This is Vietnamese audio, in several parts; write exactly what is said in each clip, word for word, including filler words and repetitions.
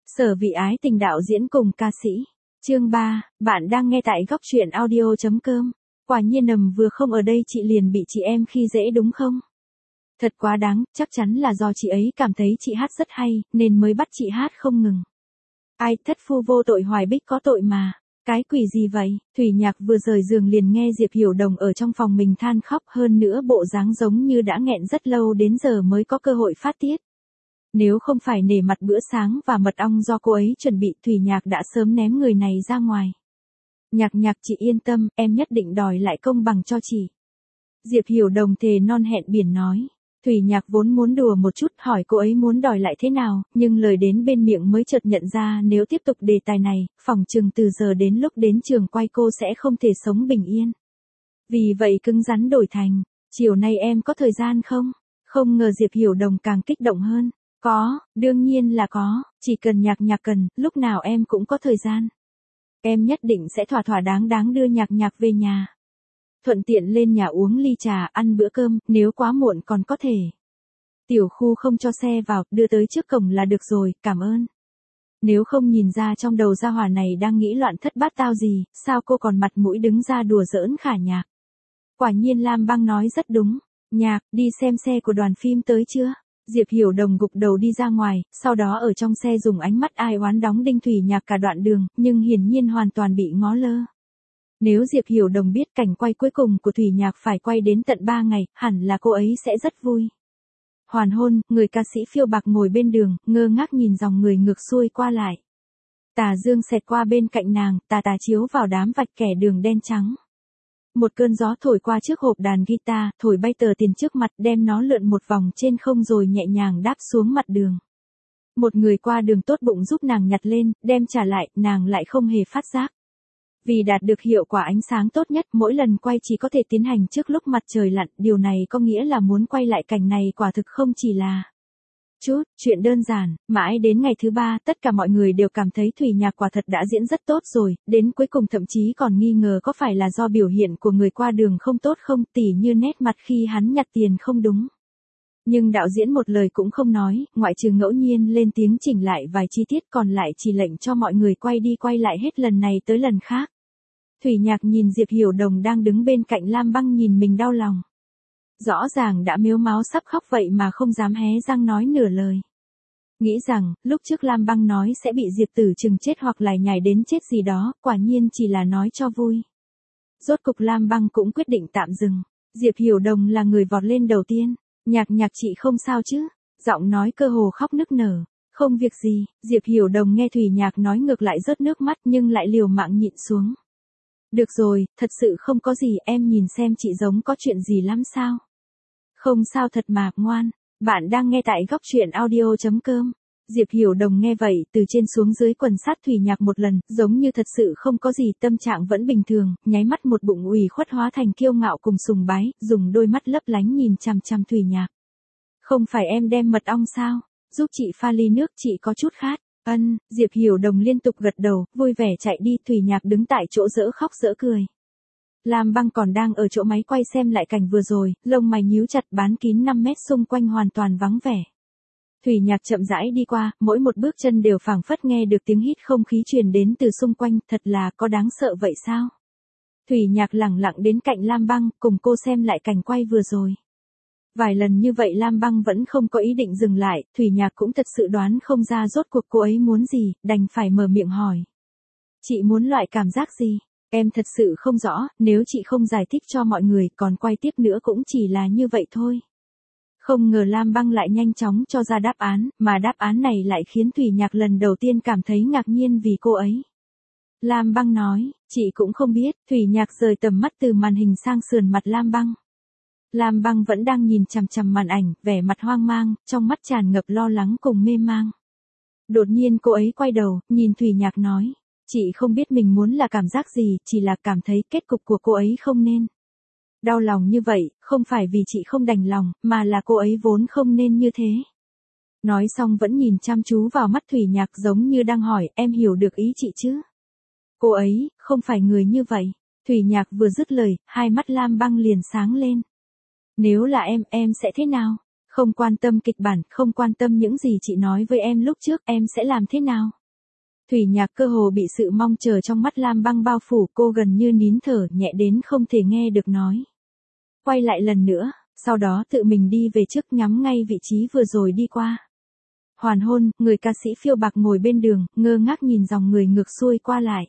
Sở Vị Ái Tình đạo diễn cùng ca sĩ. Chương ba, bạn đang nghe tại góc truyện audio chấm com. Quả nhiên nầm vừa không ở đây chị liền bị chị em khi dễ đúng không? Thật quá đáng, chắc chắn là do chị ấy cảm thấy chị hát rất hay, nên mới bắt chị hát không ngừng. Ai, thất phu vô tội hoài bích có tội mà. Cái quỷ gì vậy? Thủy Nhạc vừa rời giường liền nghe Diệp Hiểu Đồng ở trong phòng mình than khóc, hơn nữa bộ dáng giống như đã nghẹn rất lâu đến giờ mới có cơ hội phát tiết. Nếu không phải nể mặt bữa sáng và mật ong do cô ấy chuẩn bị, Thủy Nhạc đã sớm ném người này ra ngoài. Nhạc Nhạc, chị yên tâm, em nhất định đòi lại công bằng cho chị. Diệp Hiểu Đồng thề non hẹn biển nói. Thủy Nhạc vốn muốn đùa một chút, hỏi cô ấy muốn đòi lại thế nào, nhưng lời đến bên miệng mới chợt nhận ra nếu tiếp tục đề tài này, phỏng chừng từ giờ đến lúc đến trường quay cô sẽ không thể sống bình yên. Vì vậy cứng rắn đổi thành, chiều nay em có thời gian không? Không ngờ Diệp Hiểu Đồng càng kích động hơn. Có, đương nhiên là có, chỉ cần Nhạc Nhạc cần, lúc nào em cũng có thời gian. Em nhất định sẽ thỏa thỏa đáng đáng đưa Nhạc Nhạc về nhà. Thuận tiện lên nhà uống ly trà, ăn bữa cơm, nếu quá muộn còn có thể. Tiểu khu không cho xe vào, đưa tới trước cổng là được rồi, cảm ơn. Nếu không nhìn ra trong đầu gia hỏa này đang nghĩ loạn thất bát tao gì, sao cô còn mặt mũi đứng ra đùa giỡn Khả Nhạc. Quả nhiên Lam Băng nói rất đúng. Nhạc, đi xem xe của đoàn phim tới chưa? Diệp Hiểu Đồng gục đầu đi ra ngoài, sau đó ở trong xe dùng ánh mắt ai oán đóng đinh Thủy Nhạc cả đoạn đường, nhưng hiển nhiên hoàn toàn bị ngó lơ. Nếu Diệp Hiểu Đồng biết cảnh quay cuối cùng của Thủy Nhạc phải quay đến tận ba ngày, hẳn là cô ấy sẽ rất vui. Hoàn hôn, người ca sĩ phiêu bạc ngồi bên đường, ngơ ngác nhìn dòng người ngược xuôi qua lại. Tà dương xẹt qua bên cạnh nàng, tà tà chiếu vào đám vạch kẻ đường đen trắng. Một cơn gió thổi qua chiếc hộp đàn guitar, thổi bay tờ tiền trước mặt, đem nó lượn một vòng trên không rồi nhẹ nhàng đáp xuống mặt đường. Một người qua đường tốt bụng giúp nàng nhặt lên, đem trả lại, nàng lại không hề phát giác. Vì đạt được hiệu quả ánh sáng tốt nhất, mỗi lần quay chỉ có thể tiến hành trước lúc mặt trời lặn, điều này có nghĩa là muốn quay lại cảnh này quả thực không chỉ là chút chuyện đơn giản. Mãi đến ngày thứ ba, tất cả mọi người đều cảm thấy Thủy Nhạc quả thật đã diễn rất tốt rồi, đến cuối cùng thậm chí còn nghi ngờ có phải là do biểu hiện của người qua đường không tốt không, tỉ như nét mặt khi hắn nhặt tiền không đúng. Nhưng đạo diễn một lời cũng không nói, ngoại trừ ngẫu nhiên lên tiếng chỉnh lại vài chi tiết, còn lại chỉ lệnh cho mọi người quay đi quay lại hết lần này tới lần khác. Thủy Nhạc nhìn Diệp Hiểu Đồng đang đứng bên cạnh Lam Băng nhìn mình đau lòng. Rõ ràng đã mếu máo sắp khóc vậy mà không dám hé răng nói nửa lời. Nghĩ rằng, lúc trước Lam Băng nói sẽ bị Diệp Tử Trừng chết hoặc lải nhải đến chết gì đó, quả nhiên chỉ là nói cho vui. Rốt cục Lam Băng cũng quyết định tạm dừng. Diệp Hiểu Đồng là người vọt lên đầu tiên. Nhạc Nhạc chị không sao chứ? Giọng nói cơ hồ khóc nức nở. Không việc gì. Diệp Hiểu Đồng nghe Thủy Nhạc nói ngược lại rớt nước mắt nhưng lại liều mạng nhịn xuống. Được rồi, thật sự không có gì, em nhìn xem chị giống có chuyện gì lắm sao? Không sao thật mà, ngoan. Bạn đang nghe tại góc truyện audio chấm com. Diệp Hiểu Đồng nghe vậy, từ trên xuống dưới quần sát Thủy Nhạc một lần, giống như thật sự không có gì, tâm trạng vẫn bình thường, nháy mắt một bụng ủy khuất hóa thành kiêu ngạo cùng sùng bái, dùng đôi mắt lấp lánh nhìn chằm chằm Thủy Nhạc. Không phải em đem mật ong sao? Giúp chị pha ly nước, chị có chút khát. Ân, Diệp Hiểu Đồng liên tục gật đầu, vui vẻ chạy đi. Thủy Nhạc đứng tại chỗ dỡ khóc dỡ cười. Lam Băng còn đang ở chỗ máy quay xem lại cảnh vừa rồi, lông mày nhíu chặt, bán kín năm mét xung quanh hoàn toàn vắng vẻ. Thủy Nhạc chậm rãi đi qua, mỗi một bước chân đều phảng phất nghe được tiếng hít không khí truyền đến từ xung quanh, thật là có đáng sợ vậy sao? Thủy Nhạc lẳng lặng đến cạnh Lam Băng, cùng cô xem lại cảnh quay vừa rồi. Vài lần như vậy Lam Băng vẫn không có ý định dừng lại, Thủy Nhạc cũng thật sự đoán không ra rốt cuộc cô ấy muốn gì, đành phải mở miệng hỏi. Chị muốn loại cảm giác gì? Em thật sự không rõ, nếu chị không giải thích cho mọi người, còn quay tiếp nữa cũng chỉ là như vậy thôi. Không ngờ Lam Băng lại nhanh chóng cho ra đáp án, mà đáp án này lại khiến Thủy Nhạc lần đầu tiên cảm thấy ngạc nhiên vì cô ấy. Lam Băng nói, chị cũng không biết. Thủy Nhạc rời tầm mắt từ màn hình sang sườn mặt Lam Băng. Lam Băng vẫn đang nhìn chằm chằm màn ảnh, vẻ mặt hoang mang, trong mắt tràn ngập lo lắng cùng mê mang. Đột nhiên cô ấy quay đầu, nhìn Thủy Nhạc nói, chị không biết mình muốn là cảm giác gì, chỉ là cảm thấy kết cục của cô ấy không nên. Đau lòng như vậy, không phải vì chị không đành lòng, mà là cô ấy vốn không nên như thế. Nói xong vẫn nhìn chăm chú vào mắt Thủy Nhạc giống như đang hỏi, em hiểu được ý chị chứ? Cô ấy, không phải người như vậy. Thủy Nhạc vừa dứt lời, hai mắt Lam Băng liền sáng lên. Nếu là em, em sẽ thế nào? Không quan tâm kịch bản, không quan tâm những gì chị nói với em lúc trước, em sẽ làm thế nào? Thủy Nhạc cơ hồ bị sự mong chờ trong mắt Lam Băng bao phủ, cô gần như nín thở, nhẹ đến không thể nghe được nói. Quay lại lần nữa, sau đó tự mình đi về trước, nhắm ngay vị trí vừa rồi đi qua. Hoàn hôn, người ca sĩ phiêu bạc ngồi bên đường, ngơ ngác nhìn dòng người ngược xuôi qua lại.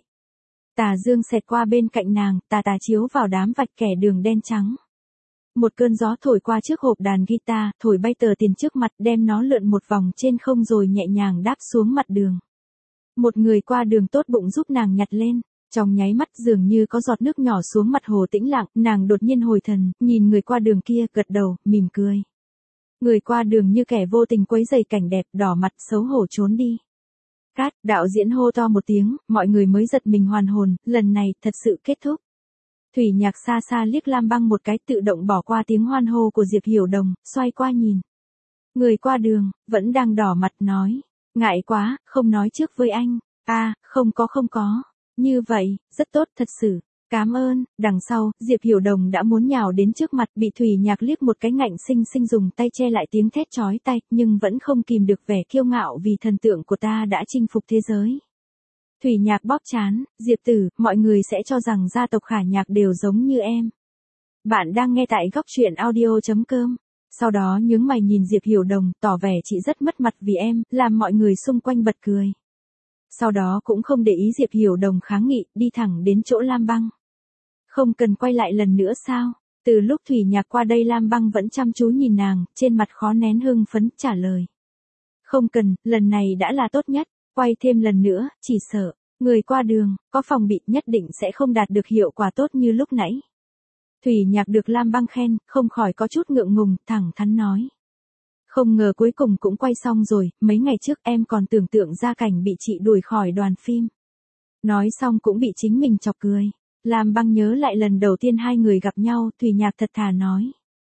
Tà dương xẹt qua bên cạnh nàng, tà tà chiếu vào đám vạch kẻ đường đen trắng. Một cơn gió thổi qua chiếc hộp đàn guitar, thổi bay tờ tiền trước mặt, đem nó lượn một vòng trên không rồi nhẹ nhàng đáp xuống mặt đường. Một người qua đường tốt bụng giúp nàng nhặt lên. Trong nháy mắt dường như có giọt nước nhỏ xuống mặt hồ tĩnh lặng, nàng đột nhiên hồi thần, nhìn người qua đường kia, gật đầu, mỉm cười. Người qua đường như kẻ vô tình quấy rầy cảnh đẹp, đỏ mặt xấu hổ trốn đi. Cát, đạo diễn hô to một tiếng, mọi người mới giật mình hoàn hồn, lần này thật sự kết thúc. Thủy Nhạc xa xa liếc Lam Băng một cái, tự động bỏ qua tiếng hoan hô của Diệp Hiểu Đồng, xoay qua nhìn. Người qua đường, vẫn đang đỏ mặt nói, ngại quá, không nói trước với anh. A, à, không có không có. Như vậy, rất tốt thật sự. Cảm ơn. Đằng sau, Diệp Hiểu Đồng đã muốn nhào đến trước mặt, bị Thủy Nhạc liếc một cái ngạnh sinh sinh dùng tay che lại tiếng thét chói tai, nhưng vẫn không kìm được vẻ kiêu ngạo vì thần tượng của ta đã chinh phục thế giới. Thủy Nhạc bóp trán, Diệp tử, mọi người sẽ cho rằng gia tộc Khả Nhạc đều giống như em. Bạn đang nghe tại góc truyện audio chấm com. Sau đó nhướng mày nhìn Diệp Hiểu Đồng, tỏ vẻ chị rất mất mặt vì em, làm mọi người xung quanh bật cười. Sau đó cũng không để ý Diệp Hiểu Đồng kháng nghị, đi thẳng đến chỗ Lam Băng. Không cần quay lại lần nữa sao? Từ lúc Thủy Nhạc qua đây Lam Băng vẫn chăm chú nhìn nàng, trên mặt khó nén hưng phấn, trả lời. Không cần, lần này đã là tốt nhất, quay thêm lần nữa, chỉ sợ, người qua đường, có phòng bị nhất định sẽ không đạt được hiệu quả tốt như lúc nãy. Thủy Nhạc được Lam Băng khen, không khỏi có chút ngượng ngùng, thẳng thắn nói. Không ngờ cuối cùng cũng quay xong rồi, mấy ngày trước em còn tưởng tượng ra cảnh bị chị đuổi khỏi đoàn phim. Nói xong cũng bị chính mình chọc cười. Lam Băng nhớ lại lần đầu tiên hai người gặp nhau, Thủy Nhạc thật thà nói.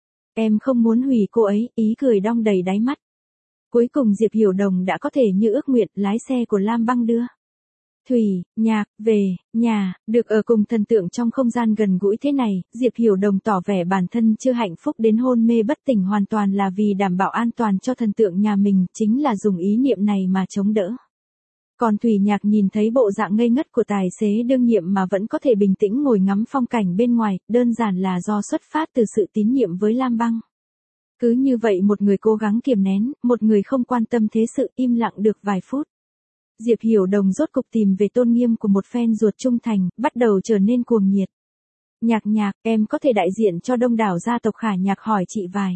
Em không muốn hủy cô ấy, ý cười đong đầy đáy mắt. Cuối cùng Diệp Hiểu Đồng đã có thể như ước nguyện, lái xe của Lam Băng đưa Thủy Nhạc về nhà, được ở cùng thần tượng trong không gian gần gũi thế này, Diệp Hiểu Đồng tỏ vẻ bản thân chưa hạnh phúc đến hôn mê bất tỉnh hoàn toàn là vì đảm bảo an toàn cho thần tượng nhà mình, chính là dùng ý niệm này mà chống đỡ. Còn Thủy Nhạc nhìn thấy bộ dạng ngây ngất của tài xế đương nhiệm mà vẫn có thể bình tĩnh ngồi ngắm phong cảnh bên ngoài, đơn giản là do xuất phát từ sự tín nhiệm với Lam Băng. Cứ như vậy một người cố gắng kiềm nén, một người không quan tâm thế sự, im lặng được vài phút. Diệp Hiểu Đồng rốt cục tìm về tôn nghiêm của một fan ruột trung thành, bắt đầu trở nên cuồng nhiệt. Nhạc Nhạc, em có thể đại diện cho đông đảo gia tộc Khả Nhạc hỏi chị vài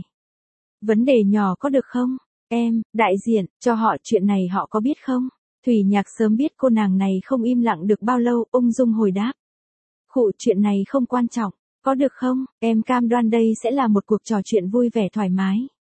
vấn đề nhỏ có được không? Em, đại diện, cho họ chuyện này họ có biết không? Thủy Nhạc sớm biết cô nàng này không im lặng được bao lâu, ung dung hồi đáp. Khụ, chuyện này không quan trọng, có được không? Em cam đoan đây sẽ là một cuộc trò chuyện vui vẻ thoải mái.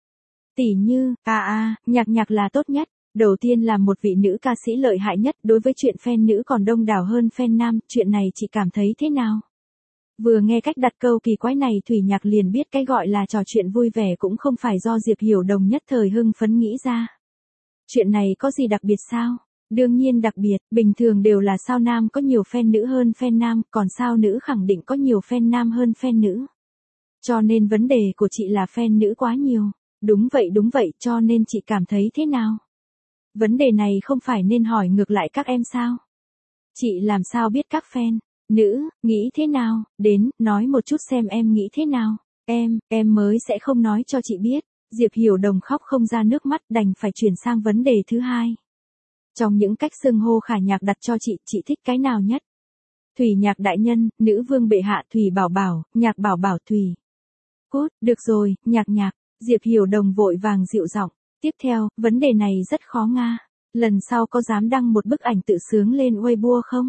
Tỉ như, à à, Nhạc Nhạc là tốt nhất. Đầu tiên là một vị nữ ca sĩ lợi hại nhất, đối với chuyện fan nữ còn đông đảo hơn fan nam, chuyện này chị cảm thấy thế nào? Vừa nghe cách đặt câu kỳ quái này Thủy Nhạc liền biết cái gọi là trò chuyện vui vẻ cũng không phải do Diệp Hiểu Đồng nhất thời hưng phấn nghĩ ra. Chuyện này có gì đặc biệt sao? Đương nhiên đặc biệt, bình thường đều là sao nam có nhiều fan nữ hơn fan nam, còn sao nữ khẳng định có nhiều fan nam hơn fan nữ. Cho nên vấn đề của chị là fan nữ quá nhiều. Đúng vậy đúng vậy, cho nên chị cảm thấy thế nào? Vấn đề này không phải nên hỏi ngược lại các em sao? Chị làm sao biết các fan nữ nghĩ thế nào? Đến, nói một chút xem em nghĩ thế nào? Em, em mới sẽ không nói cho chị biết. Diệp Hiểu Đồng khóc không ra nước mắt, đành phải chuyển sang vấn đề thứ hai. Trong những cách xưng hô Khả Nhạc đặt cho chị, chị thích cái nào nhất? Thủy Nhạc đại nhân, nữ vương bệ hạ, Thủy Bảo Bảo, Nhạc Bảo Bảo, Thủy. Cút, được rồi, Nhạc Nhạc. Diệp Hiểu Đồng vội vàng dịu giọng. Tiếp theo, vấn đề này rất khó nga. Lần sau có dám đăng một bức ảnh tự sướng lên Weibo không?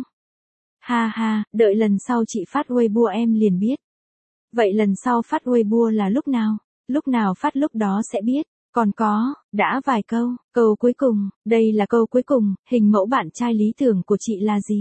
Ha ha, đợi lần sau chị phát Weibo em liền biết. Vậy lần sau phát Weibo là lúc nào? Lúc nào phát lúc đó sẽ biết. Còn có, đã vài câu, câu cuối cùng, đây là câu cuối cùng, hình mẫu bạn trai lý tưởng của chị là gì?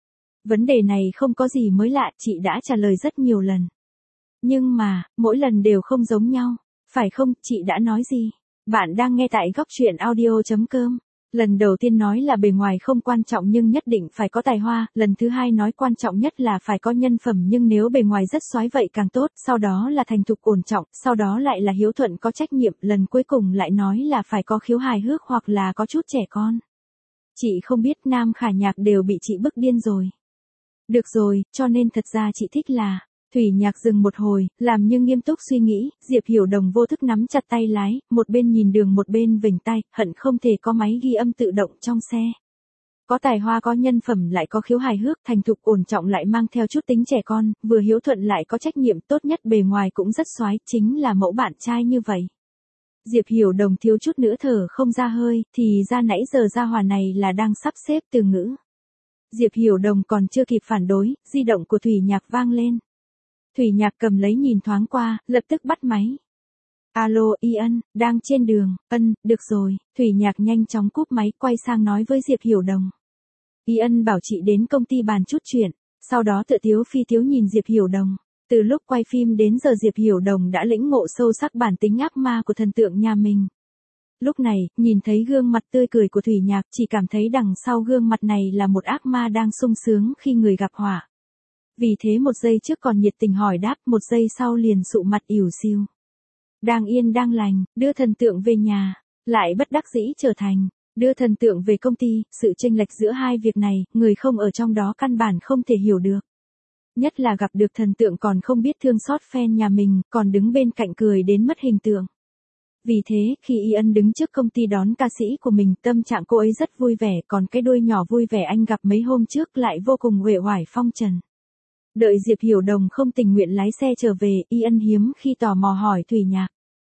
Vấn đề này không có gì mới lạ, chị đã trả lời rất nhiều lần. Nhưng mà, mỗi lần đều không giống nhau, phải không, chị đã nói gì? Bạn đang nghe tại góc truyện audio chấm com. Lần đầu tiên nói là bề ngoài không quan trọng nhưng nhất định phải có tài hoa, lần thứ hai nói quan trọng nhất là phải có nhân phẩm nhưng nếu bề ngoài rất soái vậy càng tốt, sau đó là thành thục ổn trọng, sau đó lại là hiếu thuận có trách nhiệm, lần cuối cùng lại nói là phải có khiếu hài hước hoặc là có chút trẻ con. Chị không biết Nam Khả Nhạc đều bị chị bức điên rồi. Được rồi, cho nên thật ra chị thích là... Thủy Nhạc dừng một hồi, làm như nghiêm túc suy nghĩ, Diệp Hiểu Đồng vô thức nắm chặt tay lái, một bên nhìn đường một bên vểnh tay, hận không thể có máy ghi âm tự động trong xe. Có tài hoa có nhân phẩm lại có khiếu hài hước, thành thục ổn trọng lại mang theo chút tính trẻ con, vừa hiếu thuận lại có trách nhiệm, tốt nhất bề ngoài cũng rất soái, chính là mẫu bạn trai như vậy. Diệp Hiểu Đồng thiếu chút nữa thở không ra hơi, thì ra nãy giờ gia hòa này là đang sắp xếp từ ngữ. Diệp Hiểu Đồng còn chưa kịp phản đối, di động của Thủy Nhạc vang lên. Thủy Nhạc cầm lấy nhìn thoáng qua, lập tức bắt máy. Alo, Y Ân, đang trên đường. Ân, được rồi. Thủy Nhạc nhanh chóng cúp máy, quay sang nói với Diệp Hiểu Đồng. Y Ân bảo chị đến công ty bàn chút chuyện, sau đó tựa tiếu phi tiếu nhìn Diệp Hiểu Đồng. Từ lúc quay phim đến giờ Diệp Hiểu Đồng đã lĩnh ngộ sâu sắc bản tính ác ma của thần tượng nhà mình. Lúc này, nhìn thấy gương mặt tươi cười của Thủy Nhạc, chỉ cảm thấy đằng sau gương mặt này là một ác ma đang sung sướng khi người gặp họa. Vì thế một giây trước còn nhiệt tình hỏi đáp, một giây sau liền sụ mặt ỉu xìu. Đang yên đang lành, đưa thần tượng về nhà, lại bất đắc dĩ trở thành, đưa thần tượng về công ty, sự chênh lệch giữa hai việc này, người không ở trong đó căn bản không thể hiểu được. Nhất là gặp được thần tượng còn không biết thương xót fan nhà mình, còn đứng bên cạnh cười đến mất hình tượng. Vì thế, khi Y Ân đứng trước công ty đón ca sĩ của mình, tâm trạng cô ấy rất vui vẻ, còn cái đuôi nhỏ vui vẻ anh gặp mấy hôm trước lại vô cùng uể oải phong trần. Đợi Diệp Hiểu Đồng không tình nguyện lái xe trở về, Y Ân hiếm khi tò mò hỏi Thủy Nhạc.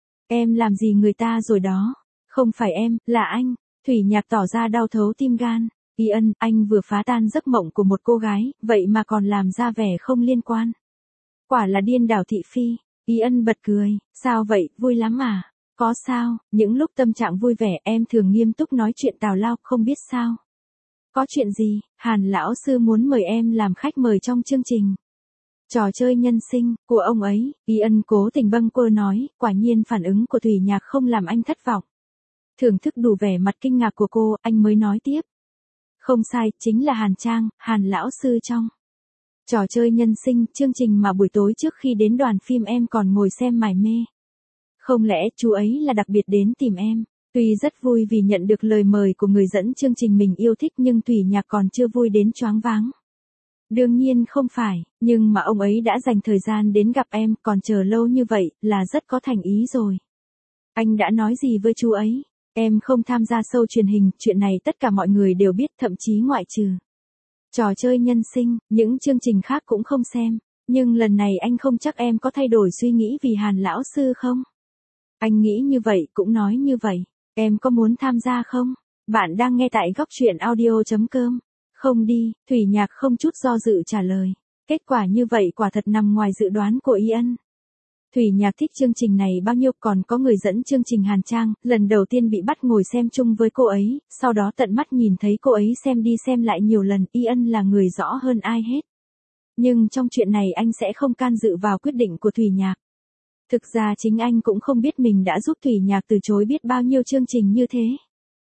Em làm gì người ta rồi đó? Không phải em, là anh. Thủy Nhạc tỏ ra đau thấu tim gan. Y Ân, anh vừa phá tan giấc mộng của một cô gái, vậy mà còn làm ra vẻ không liên quan. Quả là điên đảo thị phi. Y Ân bật cười, sao vậy, vui lắm à? Có sao, những lúc tâm trạng vui vẻ em thường nghiêm túc nói chuyện tào lao, không biết sao. Có chuyện gì, Hàn lão sư muốn mời em làm khách mời trong chương trình. Trò chơi nhân sinh, của ông ấy, Y Ân cố tình bâng quơ nói, quả nhiên phản ứng của Thủy Nhạc không làm anh thất vọng. Thưởng thức đủ vẻ mặt kinh ngạc của cô, anh mới nói tiếp. Không sai, chính là Hàn Trang, Hàn lão sư trong. Trò chơi nhân sinh, chương trình mà buổi tối trước khi đến đoàn phim em còn ngồi xem mải mê. Không lẽ chú ấy là đặc biệt đến tìm em? Tuy rất vui vì nhận được lời mời của người dẫn chương trình mình yêu thích nhưng Thủy Nhạc còn chưa vui đến choáng váng. Đương nhiên không phải, nhưng mà ông ấy đã dành thời gian đến gặp em, còn chờ lâu như vậy, là rất có thành ý rồi. Anh đã nói gì với chú ấy? Em không tham gia show truyền hình, chuyện này tất cả mọi người đều biết, thậm chí ngoại trừ. Trò chơi nhân sinh, những chương trình khác cũng không xem, nhưng lần này anh không chắc em có thay đổi suy nghĩ vì Hàn lão sư không? Anh nghĩ như vậy, cũng nói như vậy. Em có muốn tham gia không? Bạn đang nghe tại góc truyện audio chấm com. Không đi, Thủy Nhạc không chút do dự trả lời. Kết quả như vậy quả thật nằm ngoài dự đoán của Y Ân. Thủy Nhạc thích chương trình này bao nhiêu, còn có người dẫn chương trình Hàn Trang, lần đầu tiên bị bắt ngồi xem chung với cô ấy, sau đó tận mắt nhìn thấy cô ấy xem đi xem lại nhiều lần, Y Ân là người rõ hơn ai hết. Nhưng trong chuyện này anh sẽ không can dự vào quyết định của Thủy Nhạc. Thực ra chính anh cũng không biết mình đã giúp Thủy Nhạc từ chối biết bao nhiêu chương trình như thế.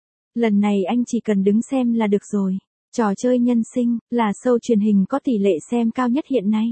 Lần này anh chỉ cần đứng xem là được rồi. Trò chơi nhân sinh, là show truyền hình có tỷ lệ xem cao nhất hiện nay.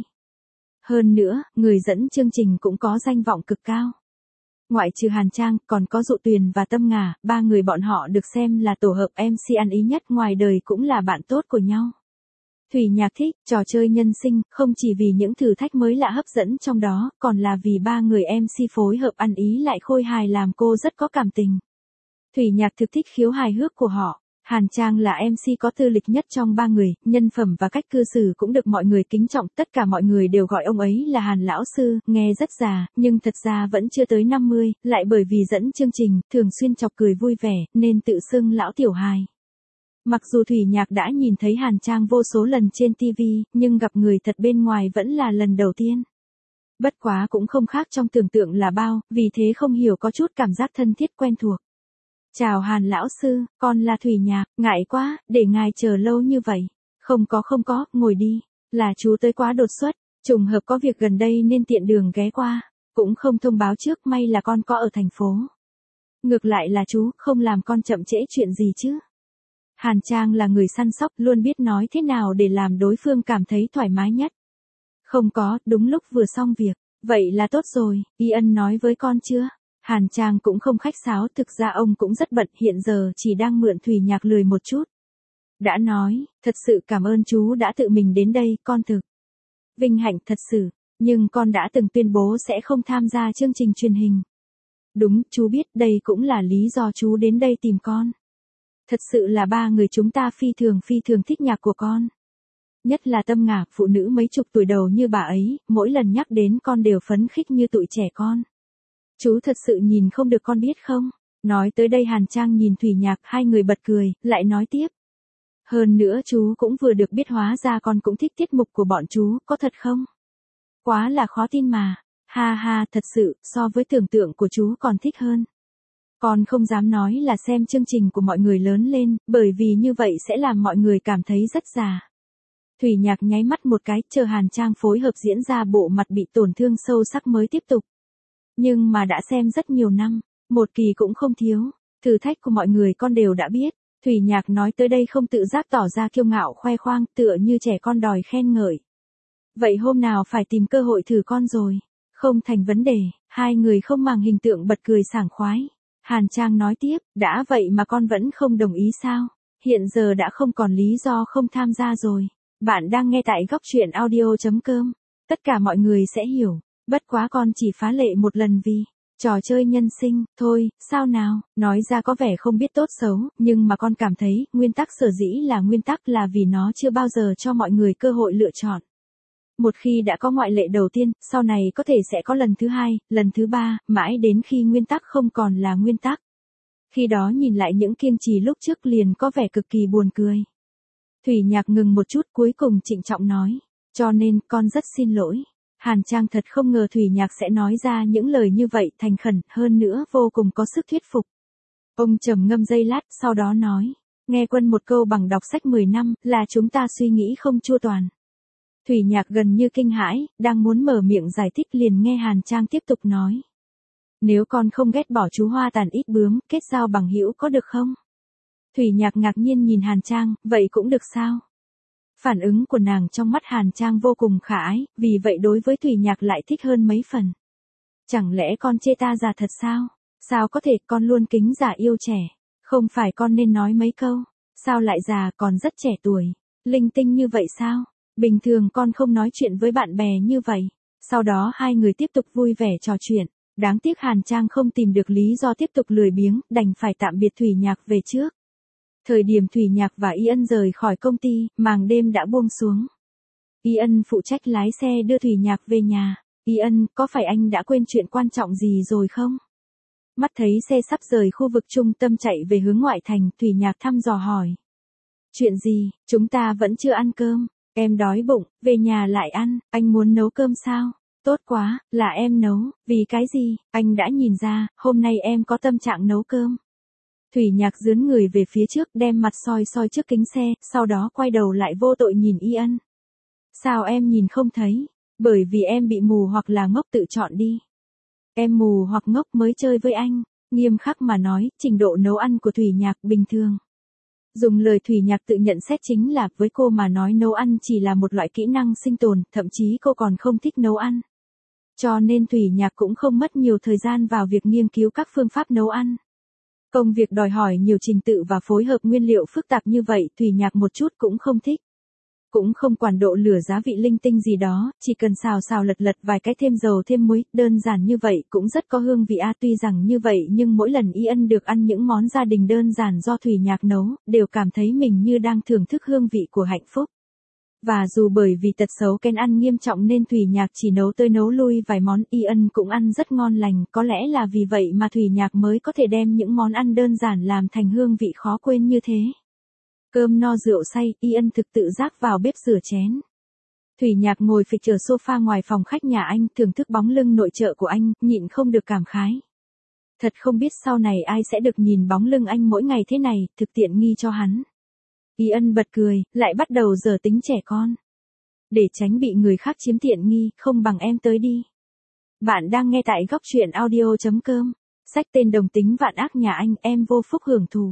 Hơn nữa, người dẫn chương trình cũng có danh vọng cực cao. Ngoại trừ Hàn Trang, còn có Dụ Tuyền và Tâm Ngà, ba người bọn họ được xem là tổ hợp em xê ăn ý nhất, ngoài đời cũng là bạn tốt của nhau. Thủy Nhạc thích trò chơi nhân sinh, không chỉ vì những thử thách mới lạ hấp dẫn trong đó, còn là vì ba người em xê phối hợp ăn ý lại khôi hài làm cô rất có cảm tình. Thủy Nhạc thực thích khiếu hài hước của họ. Hàn Trang là em xê có tư lịch nhất trong ba người, nhân phẩm và cách cư xử cũng được mọi người kính trọng, tất cả mọi người đều gọi ông ấy là Hàn lão sư, nghe rất già, nhưng thật ra vẫn chưa tới năm mươi, lại bởi vì dẫn chương trình, thường xuyên chọc cười vui vẻ, nên tự xưng lão tiểu hài. Mặc dù Thủy Nhạc đã nhìn thấy Hàn Trang vô số lần trên ti vi, nhưng gặp người thật bên ngoài vẫn là lần đầu tiên. Bất quá cũng không khác trong tưởng tượng là bao, vì thế không hiểu có chút cảm giác thân thiết quen thuộc. Chào Hàn lão sư, con là Thủy Nhạc, ngại quá, để ngài chờ lâu như vậy. Không có không có, ngồi đi, là chú tới quá đột xuất, trùng hợp có việc gần đây nên tiện đường ghé qua, cũng không thông báo trước, may là con có ở thành phố. Ngược lại là chú, không làm con chậm trễ chuyện gì chứ. Hàn Trang là người săn sóc, luôn biết nói thế nào để làm đối phương cảm thấy thoải mái nhất. Không có, đúng lúc vừa xong việc, vậy là tốt rồi, Y Ân nói với con chưa? Hàn Trang cũng không khách sáo, thực ra ông cũng rất bận, hiện giờ chỉ đang mượn Thủy Nhạc lười một chút. Đã nói, thật sự cảm ơn chú đã tự mình đến đây, con thực vinh hạnh thật sự, nhưng con đã từng tuyên bố sẽ không tham gia chương trình truyền hình. Đúng, chú biết đây cũng là lý do chú đến đây tìm con. Thật sự là ba người chúng ta phi thường phi thường thích nhạc của con. Nhất là Tâm Ngà, phụ nữ mấy chục tuổi đầu như bà ấy, mỗi lần nhắc đến con đều phấn khích như tụi trẻ con. Chú thật sự nhìn không được con biết không? Nói tới đây Hàn Trang nhìn Thủy Nhạc, hai người bật cười, lại nói tiếp. Hơn nữa chú cũng vừa được biết hóa ra con cũng thích tiết mục của bọn chú, có thật không? Quá là khó tin mà. Ha ha, thật sự, so với tưởng tượng của chú còn thích hơn. Con không dám nói là xem chương trình của mọi người lớn lên, bởi vì như vậy sẽ làm mọi người cảm thấy rất già. Thủy Nhạc nháy mắt một cái, chờ Hàn Trang phối hợp diễn ra bộ mặt bị tổn thương sâu sắc mới tiếp tục. Nhưng mà đã xem rất nhiều năm, một kỳ cũng không thiếu, thử thách của mọi người con đều đã biết. Thủy Nhạc nói tới đây không tự giác tỏ ra kiêu ngạo khoe khoang, tựa như trẻ con đòi khen ngợi. Vậy hôm nào phải tìm cơ hội thử con rồi. Không thành vấn đề, hai người không màng hình tượng bật cười sảng khoái. Hàn Trang nói tiếp, đã vậy mà con vẫn không đồng ý sao? Hiện giờ đã không còn lý do không tham gia rồi. Bạn đang nghe tại góc truyện audio chấm com. Tất cả mọi người sẽ hiểu. Bất quá con chỉ phá lệ một lần vì trò chơi nhân sinh, thôi, sao nào, nói ra có vẻ không biết tốt xấu, nhưng mà con cảm thấy, nguyên tắc sở dĩ là nguyên tắc là vì nó chưa bao giờ cho mọi người cơ hội lựa chọn. Một khi đã có ngoại lệ đầu tiên, sau này có thể sẽ có lần thứ hai, lần thứ ba, mãi đến khi nguyên tắc không còn là nguyên tắc. Khi đó nhìn lại những kiêng trì lúc trước liền có vẻ cực kỳ buồn cười. Thủy Nhạc ngừng một chút cuối cùng trịnh trọng nói, cho nên con rất xin lỗi. Hàn Trang thật không ngờ Thủy Nhạc sẽ nói ra những lời như vậy thành khẩn, hơn nữa vô cùng có sức thuyết phục. Ông trầm ngâm giây lát, sau đó nói, nghe Quân một câu bằng đọc sách mười năm, là chúng ta suy nghĩ không chu toàn. Thủy Nhạc gần như kinh hãi, đang muốn mở miệng giải thích liền nghe Hàn Trang tiếp tục nói. Nếu con không ghét bỏ chú Hoa Tàn ít bướm, kết giao bằng hữu có được không? Thủy Nhạc ngạc nhiên nhìn Hàn Trang, vậy cũng được sao? Phản ứng của nàng trong mắt Hàn Trang vô cùng khả ái, vì vậy đối với Thủy Nhạc lại thích hơn mấy phần. Chẳng lẽ con chê ta già thật sao? Sao có thể, con luôn kính già yêu trẻ. Không phải con nên nói mấy câu, sao lại già còn rất trẻ tuổi, linh tinh như vậy sao? Bình thường con không nói chuyện với bạn bè như vậy. Sau đó hai người tiếp tục vui vẻ trò chuyện. Đáng tiếc Hàn Trang không tìm được lý do tiếp tục lười biếng, đành phải tạm biệt Thủy Nhạc về trước. Thời điểm Thủy Nhạc và Y Ân rời khỏi công ty, màn đêm đã buông xuống. Y Ân phụ trách lái xe đưa Thủy Nhạc về nhà. Y Ân, có phải anh đã quên chuyện quan trọng gì rồi không? Mắt thấy xe sắp rời khu vực trung tâm chạy về hướng ngoại thành, Thủy Nhạc thăm dò hỏi. Chuyện gì, chúng ta vẫn chưa ăn cơm. Em đói bụng, về nhà lại ăn, anh muốn nấu cơm sao? Tốt quá, là em nấu, vì cái gì? Anh đã nhìn ra, hôm nay em có tâm trạng nấu cơm. Thủy Nhạc dướn người về phía trước đem mặt soi soi trước kính xe, sau đó quay đầu lại vô tội nhìn Y Ân. Sao em nhìn không thấy? Bởi vì em bị mù hoặc là ngốc tự chọn đi. Em mù hoặc ngốc mới chơi với anh. Nghiêm khắc mà nói, trình độ nấu ăn của Thủy Nhạc bình thường. Dùng lời Thủy Nhạc tự nhận xét chính là, với cô mà nói nấu ăn chỉ là một loại kỹ năng sinh tồn, thậm chí cô còn không thích nấu ăn. Cho nên Thủy Nhạc cũng không mất nhiều thời gian vào việc nghiên cứu các phương pháp nấu ăn. Công việc đòi hỏi nhiều trình tự và phối hợp nguyên liệu phức tạp như vậy, Thủy Nhạc một chút cũng không thích. Cũng không quản độ lửa giá vị linh tinh gì đó, chỉ cần xào xào lật lật vài cái thêm dầu thêm muối, đơn giản như vậy cũng rất có hương vị a. Tuy rằng như vậy nhưng mỗi lần Y Ân được ăn những món gia đình đơn giản do Thủy Nhạc nấu, đều cảm thấy mình như đang thưởng thức hương vị của hạnh phúc. Và dù bởi vì tật xấu kén ăn nghiêm trọng nên Thủy Nhạc chỉ nấu tới nấu lui vài món, Y Ân cũng ăn rất ngon lành, có lẽ là vì vậy mà Thủy Nhạc mới có thể đem những món ăn đơn giản làm thành hương vị khó quên như thế. Cơm no rượu say, Y Ân thực tự giác vào bếp rửa chén. Thủy Nhạc ngồi phịch ở sofa ngoài phòng khách nhà anh, thưởng thức bóng lưng nội trợ của anh, nhịn không được cảm khái. Thật không biết sau này ai sẽ được nhìn bóng lưng anh mỗi ngày thế này, thực tiện nghi cho hắn. Y Ân bật cười, lại bắt đầu giờ tính trẻ con. Để tránh bị người khác chiếm tiện nghi, không bằng em tới đi. Bạn đang nghe tại góc truyện audio chấm com. Sách tên đồng tính vạn ác nhà anh, em vô phúc hưởng thù.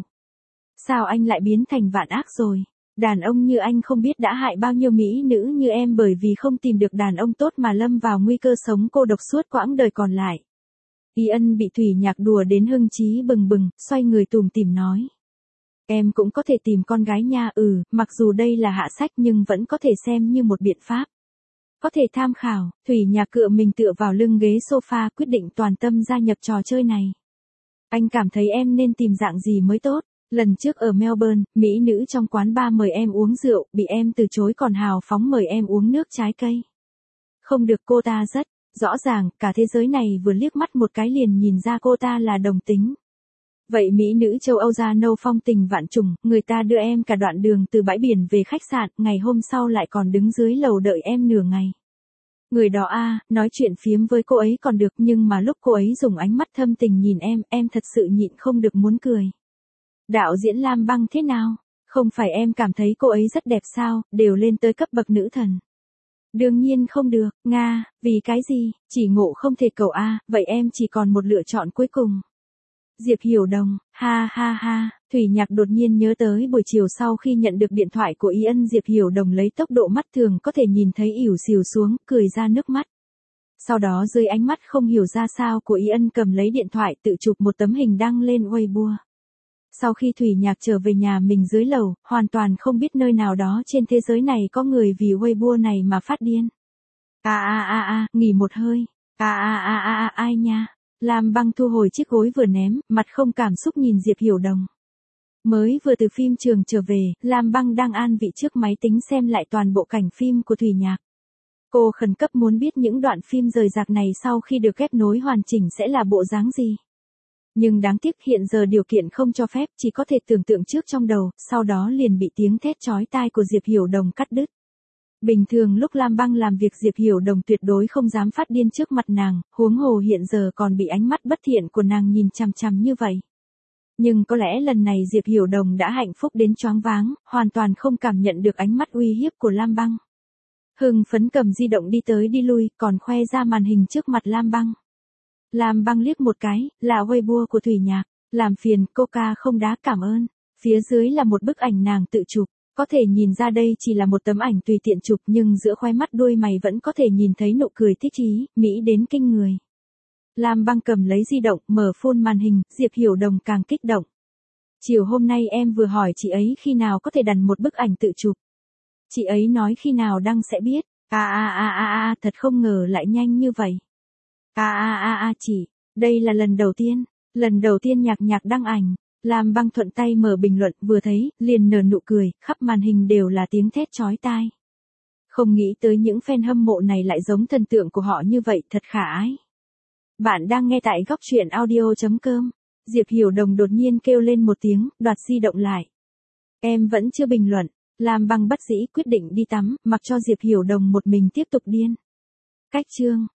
Sao anh lại biến thành vạn ác rồi? Đàn ông như anh không biết đã hại bao nhiêu mỹ nữ như em bởi vì không tìm được đàn ông tốt mà lâm vào nguy cơ sống cô độc suốt quãng đời còn lại. Y Ân bị Thủy Nhạc đùa đến hưng trí bừng bừng, xoay người tủm tỉm nói. Em cũng có thể tìm con gái nha, ừ, mặc dù đây là hạ sách nhưng vẫn có thể xem như một biện pháp. Có thể tham khảo. Thủy Nhạc cựa mình tựa vào lưng ghế sofa quyết định toàn tâm gia nhập trò chơi này. Anh cảm thấy em nên tìm dạng gì mới tốt. Lần trước ở Melbourne, mỹ nữ trong quán bar mời em uống rượu, bị em từ chối còn hào phóng mời em uống nước trái cây. Không được, cô ta rất rõ ràng, cả thế giới này vừa liếc mắt một cái liền nhìn ra cô ta là đồng tính. Vậy mỹ nữ châu Âu da nâu phong tình vạn trùng, người ta đưa em cả đoạn đường từ bãi biển về khách sạn, ngày hôm sau lại còn đứng dưới lầu đợi em nửa ngày. Người đó a, à, nói chuyện phiếm với cô ấy còn được nhưng mà lúc cô ấy dùng ánh mắt thâm tình nhìn em, em thật sự nhịn không được muốn cười. Đạo diễn Lam Băng thế nào? Không phải em cảm thấy cô ấy rất đẹp sao, đều lên tới cấp bậc nữ thần. Đương nhiên không được, Nga, vì cái gì, chỉ ngộ không thể cầu a, vậy em chỉ còn một lựa chọn cuối cùng. Diệp Hiểu Đồng, ha ha ha, Thủy Nhạc đột nhiên nhớ tới buổi chiều sau khi nhận được điện thoại của Y Ân, Diệp Hiểu Đồng lấy tốc độ mắt thường có thể nhìn thấy ỉu xìu xuống, cười ra nước mắt. Sau đó dưới ánh mắt không hiểu ra sao của Y Ân cầm lấy điện thoại tự chụp một tấm hình đăng lên Weibo. Sau khi Thủy Nhạc trở về nhà mình dưới lầu, hoàn toàn không biết nơi nào đó trên thế giới này có người vì Weibo này mà phát điên. A a a a, nghỉ một hơi. A a a a a, ai nha. Lam Băng thu hồi chiếc gối vừa ném, mặt không cảm xúc nhìn Diệp Hiểu Đồng. Mới vừa từ phim trường trở về, Lam Băng đang an vị trước máy tính xem lại toàn bộ cảnh phim của Thủy Nhạc. Cô khẩn cấp muốn biết những đoạn phim rời rạc này sau khi được ghép nối hoàn chỉnh sẽ là bộ dáng gì. Nhưng đáng tiếc hiện giờ điều kiện không cho phép, chỉ có thể tưởng tượng trước trong đầu, sau đó liền bị tiếng thét chói tai của Diệp Hiểu Đồng cắt đứt. Bình thường lúc Lam Băng làm việc Diệp Hiểu Đồng tuyệt đối không dám phát điên trước mặt nàng, huống hồ hiện giờ còn bị ánh mắt bất thiện của nàng nhìn chằm chằm như vậy. Nhưng có lẽ lần này Diệp Hiểu Đồng đã hạnh phúc đến choáng váng, hoàn toàn không cảm nhận được ánh mắt uy hiếp của Lam Băng. Hưng phấn cầm di động đi tới đi lui, còn khoe ra màn hình trước mặt Lam Băng. Lam Băng liếc một cái, là Weibo của Thủy Nhạc, làm phiền, Coca không đá cảm ơn. Phía dưới là một bức ảnh nàng tự chụp. Có thể nhìn ra đây chỉ là một tấm ảnh tùy tiện chụp nhưng giữa khóe mắt đuôi mày vẫn có thể nhìn thấy nụ cười thích ý, mỹ đến kinh người. Lam Băng cầm lấy di động, mở full màn hình, Diệp Hiểu Đồng càng kích động. Chiều hôm nay em vừa hỏi chị ấy khi nào có thể đăng một bức ảnh tự chụp. Chị ấy nói khi nào đăng sẽ biết. À à à à à, thật không ngờ lại nhanh như vậy. À à à à chị, đây là lần đầu tiên, lần đầu tiên Nhạc Nhạc đăng ảnh. Lam Băng thuận tay mở bình luận, vừa thấy, liền nở nụ cười, khắp màn hình đều là tiếng thét chói tai. Không nghĩ tới những fan hâm mộ này lại giống thần tượng của họ như vậy, thật khả ái. Bạn đang nghe tại góc truyện audio chấm com. Diệp Hiểu Đồng đột nhiên kêu lên một tiếng, đoạt di động lại. Em vẫn chưa bình luận. Lam Băng bất dĩ quyết định đi tắm, mặc cho Diệp Hiểu Đồng một mình tiếp tục điên. Cách chương.